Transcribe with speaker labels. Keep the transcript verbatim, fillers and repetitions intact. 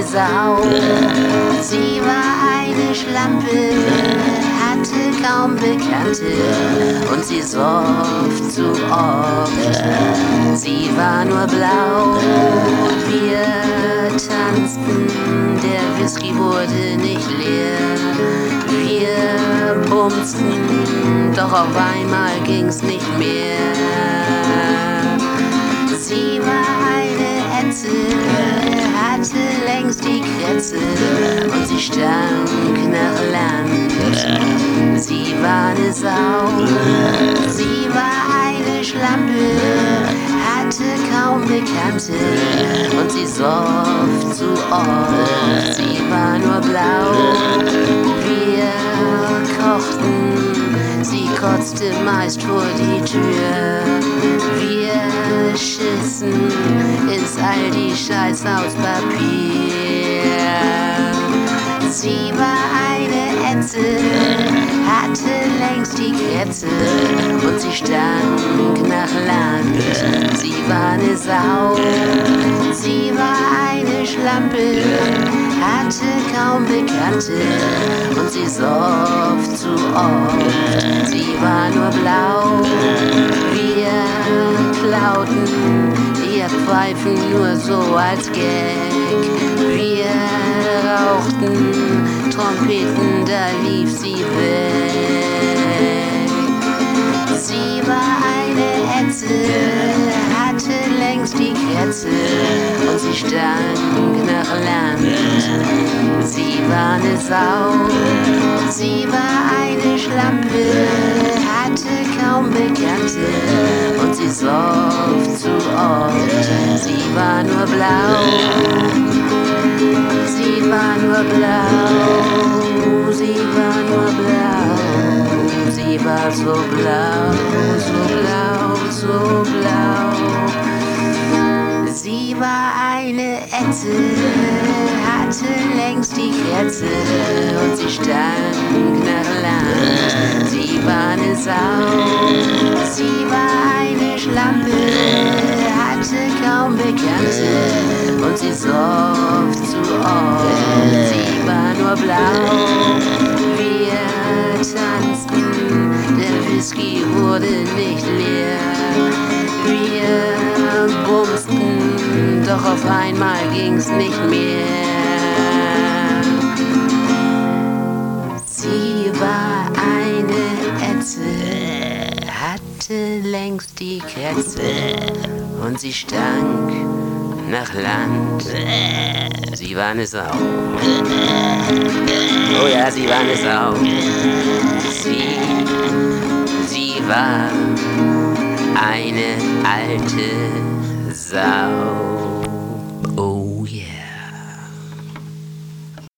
Speaker 1: eine Sau. Sie war eine Schlampe, hatte kaum Bekannte und sie soff zu oft. Sie war nur blau und wir tanzten, der Whisky wurde nicht leer. Wir bumsten, doch auf einmal ging's nicht mehr. Sie war eine Ätze, hatte längst die Krätze und sie stank nach Land. Sie war eine Sau, sie war eine Schlampe, hatte kaum Bekannte und sie soff zu oft. Sie war nur blau, wir kochten, sie kotzte meist vor die Tür. Wir schissen ins Aldi Scheiß aus Papier. Sie war eine Ätze, hatte längst die Krätze und sie stank nach Land. Sie war eine Sau, sie war eine Schlampe, hatte kaum Bekannte und sie soff zu oft. Sie war nur blau, wir klauten ihr Pfeifen nur so als Gag. Wir rauchten Trompeten, da lief sie weg. Sie war eine Ätze, hatte längst die Krätze und sie stank nach Land. Sie war eine Sau, sie war eine Schlampe, hatte kaum Bekannte und sie soff zu oft. Sie war nur blau, sie war nur blau, sie war nur blau, sie war so blau, so blau, so blau. Sie war eine Ätze, hatte längst die Krätze und sie stank nach Land. Sie war eine Sau, sie war eine Schlampe, hatte kaum Bekannte und sie soff zu oft. Sie war nur blau, wir tanzten, der Whisky wurde nicht leer. Wir bumsten, doch auf einmal ging's nicht mehr. Sie war eine Ätze, hatte längst die Krätze und sie stank nach Land. Sie war eine Sau. Oh ja, sie war eine Sau. Sie, sie war eine alte Sau.